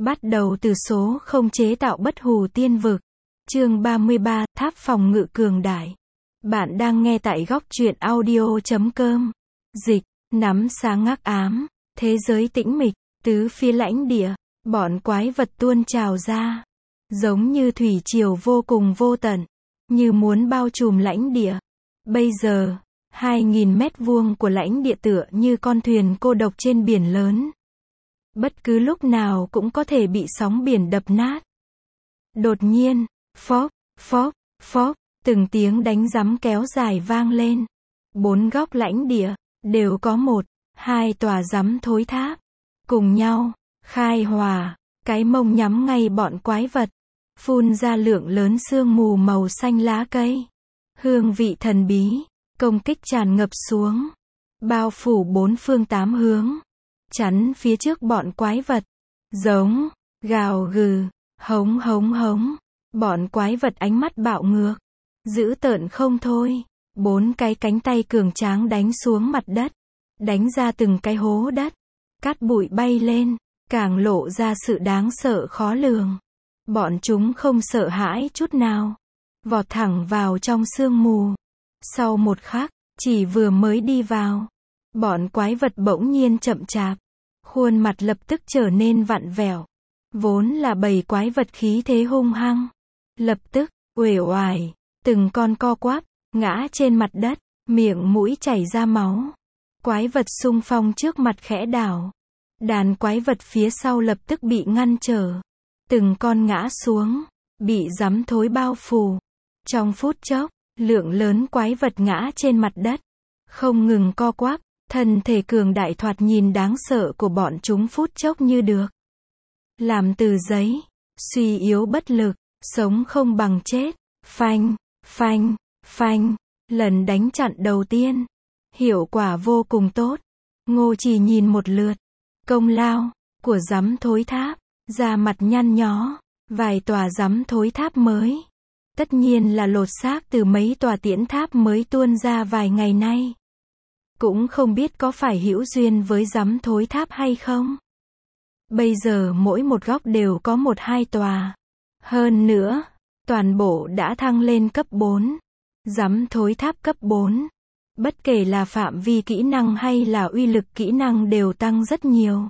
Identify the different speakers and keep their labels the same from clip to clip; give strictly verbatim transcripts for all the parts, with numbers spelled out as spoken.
Speaker 1: Bắt đầu từ số không chế tạo bất hủ tiên vực. Chương ba mươi ba, tháp phòng ngự cường đại. Bạn đang nghe tại góc truyện audio chấm com. Dịch, nắm sáng ngắc ám, thế giới tĩnh mịch, tứ phía lãnh địa, bọn quái vật tuôn trào ra. Giống như thủy triều vô cùng vô tận, như muốn bao trùm lãnh địa. Bây giờ, hai nghìn mét vuông của lãnh địa tựa như con thuyền cô độc trên biển lớn. Bất cứ lúc nào cũng có thể bị sóng biển đập nát. Đột nhiên, phốc, phốc, phốc, từng tiếng đánh giấm kéo dài vang lên. Bốn góc lãnh địa, đều có một, hai tòa giấm thối tháp. Cùng nhau, khai hỏa, cái mông nhắm ngay bọn quái vật. Phun ra lượng lớn sương mù màu xanh lá cây. Hương vị thần bí, công kích tràn ngập xuống. Bao phủ bốn phương tám hướng. Chắn phía trước bọn quái vật. Giống, gào gừ, hống hống hống. Bọn quái vật ánh mắt bạo ngược. Dữ tợn không thôi. Bốn cái cánh tay cường tráng đánh xuống mặt đất. Đánh ra từng cái hố đất. Cát bụi bay lên. Càng lộ ra sự đáng sợ khó lường. Bọn chúng không sợ hãi chút nào. Vọt thẳng vào trong sương mù. Sau một khắc, chỉ vừa mới đi vào. Bọn quái vật bỗng nhiên chậm chạp. Khuôn mặt lập tức trở nên vặn vẹo. Vốn là bầy quái vật khí thế hung hăng. Lập tức, uể oải, từng con co quắp, ngã trên mặt đất, miệng mũi chảy ra máu. Quái vật xung phong trước mặt khẽ đảo. Đàn quái vật phía sau lập tức bị ngăn trở. Từng con ngã xuống, bị giấm thối bao phủ. Trong phút chốc, lượng lớn quái vật ngã trên mặt đất. Không ngừng co quắp, thân thể cường đại thoạt nhìn đáng sợ của bọn chúng phút chốc như được làm từ giấy, suy yếu bất lực, sống không bằng chết. Phanh, phanh, phanh, lần đánh chặn đầu tiên, hiệu quả vô cùng tốt. Ngô Chỉ nhìn một lượt, công lao của giấm thối tháp, da mặt nhăn nhó, vài tòa giấm thối tháp mới. Tất nhiên là lột xác từ mấy tòa tiễn tháp mới tuôn ra vài ngày nay. Cũng không biết có phải hữu duyên với giấm thối tháp hay không. Bây giờ mỗi một góc đều có một hai tòa. Hơn nữa, toàn bộ đã thăng lên cấp bốn. Giấm thối tháp cấp bốn. Bất kể là phạm vi kỹ năng hay là uy lực kỹ năng đều tăng rất nhiều.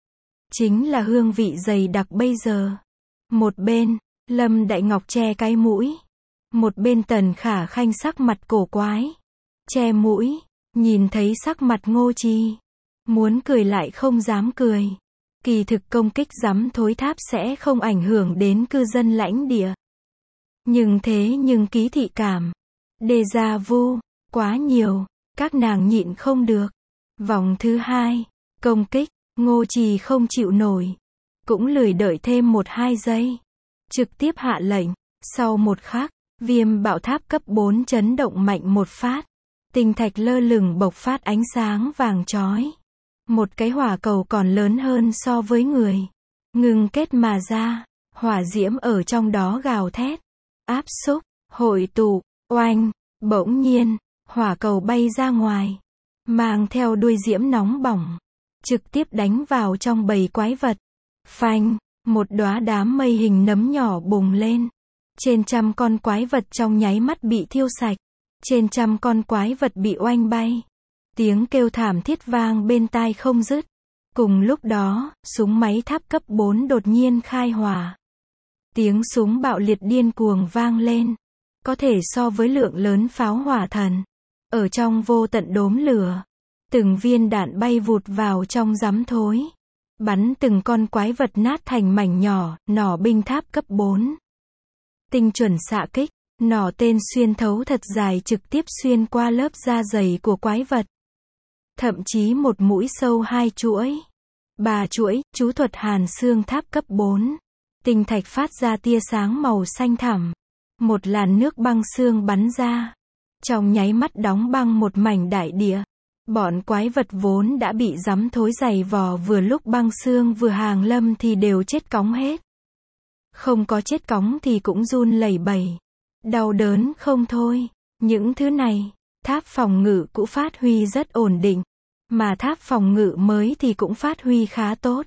Speaker 1: Chính là hương vị dày đặc bây giờ. Một bên, Lâm Đại Ngọc che cái mũi. Một bên Tần Khả Khanh sắc mặt cổ quái. Che mũi, nhìn thấy sắc mặt Ngô Chi. Muốn cười lại không dám cười. Kỳ thực công kích giấm thối tháp sẽ không ảnh hưởng đến cư dân lãnh địa. Nhưng thế nhưng ký thị cảm. Déjà vu, quá nhiều, các nàng nhịn không được. Vòng thứ hai, công kích, Ngô Trì không chịu nổi. Cũng lười đợi thêm một hai giây. Trực tiếp hạ lệnh, sau một khắc, viêm bạo tháp cấp bốn chấn động mạnh một phát. Tinh thạch lơ lửng bộc phát ánh sáng vàng chói. Một cái hỏa cầu còn lớn hơn so với người. Ngưng kết mà ra, hỏa diễm ở trong đó gào thét. Áp xúc, hội tụ, oanh, bỗng nhiên, hỏa cầu bay ra ngoài. Mang theo đuôi diễm nóng bỏng. Trực tiếp đánh vào trong bầy quái vật. Phanh, một đóa đám mây hình nấm nhỏ bùng lên. Trên trăm con quái vật trong nháy mắt bị thiêu sạch. Trên trăm con quái vật bị oanh bay. Tiếng kêu thảm thiết vang bên tai không dứt. Cùng lúc đó, súng máy tháp cấp bốn đột nhiên khai hỏa. Tiếng súng bạo liệt điên cuồng vang lên. Có thể so với lượng lớn pháo hỏa thần. Ở trong vô tận đốm lửa. Từng viên đạn bay vụt vào trong giấm thối. Bắn từng con quái vật nát thành mảnh nhỏ, nỏ binh tháp cấp bốn. Tinh chuẩn xạ kích, nỏ tên xuyên thấu thật dài trực tiếp xuyên qua lớp da dày của quái vật. Thậm chí một mũi sâu hai chuỗi. Ba chuỗi, chú thuật hàn xương tháp cấp bốn. Tinh thạch phát ra tia sáng màu xanh thẳm. Một làn nước băng xương bắn ra. Trong nháy mắt đóng băng một mảnh đại địa. Bọn quái vật vốn đã bị giấm thối dày vò vừa lúc băng xương vừa hàng lâm thì đều chết cóng hết. Không có chết cóng thì cũng run lẩy bẩy. Đau đớn không thôi. Những thứ này, tháp phòng ngự cũ phát huy rất ổn định. Mà tháp phòng ngự mới thì cũng phát huy khá tốt.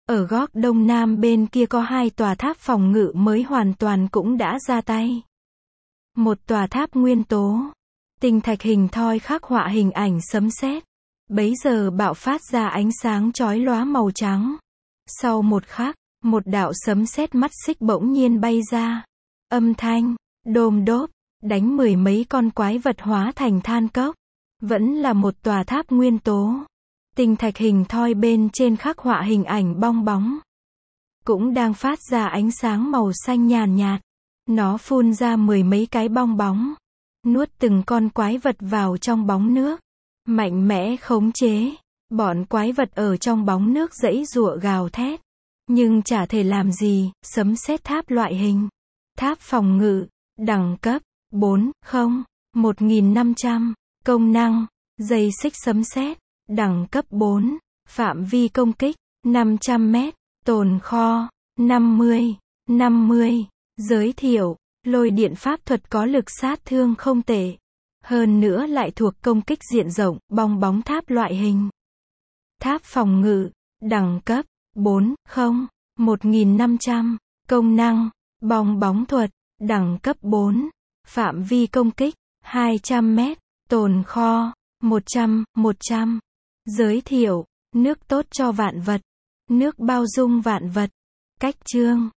Speaker 1: Ở góc đông nam bên kia có hai tòa tháp phòng ngự mới hoàn toàn cũng đã ra tay. Một tòa tháp nguyên tố, tinh thạch hình thoi khắc họa hình ảnh sấm sét, bấy giờ bạo phát ra ánh sáng chói lóa màu trắng. Sau một khắc, một đạo sấm sét mắt xích bỗng nhiên bay ra. Âm thanh, đôm đốp, đánh mười mấy con quái vật hóa thành than cốc. Vẫn là một tòa tháp nguyên tố. Tinh thạch hình thoi bên trên khắc họa hình ảnh bong bóng. Cũng đang phát ra ánh sáng màu xanh nhàn nhạt. Nó phun ra mười mấy cái bong bóng. Nuốt từng con quái vật vào trong bóng nước. Mạnh mẽ khống chế. Bọn quái vật ở trong bóng nước giãy giụa gào thét. Nhưng chả thể làm gì, sấm sét tháp loại hình. Tháp phòng ngự, đẳng cấp, bốn, không, một nghìn năm trăm, công năng, dây xích sấm sét, đẳng cấp bốn, phạm vi công kích, năm trăm mét, tồn kho, năm mươi, năm mươi, giới thiệu, lôi điện pháp thuật có lực sát thương không tệ. Hơn nữa lại thuộc công kích diện rộng, bong bóng tháp loại hình. Tháp phòng ngự, đẳng cấp, bốn, không, một nghìn năm trăm, công năng, bong bóng thuật, đẳng cấp bốn, phạm vi công kích, hai trăm mét, tồn kho, một trăm, một trăm, giới thiệu, nước tốt cho vạn vật, nước bao dung vạn vật, cách chương,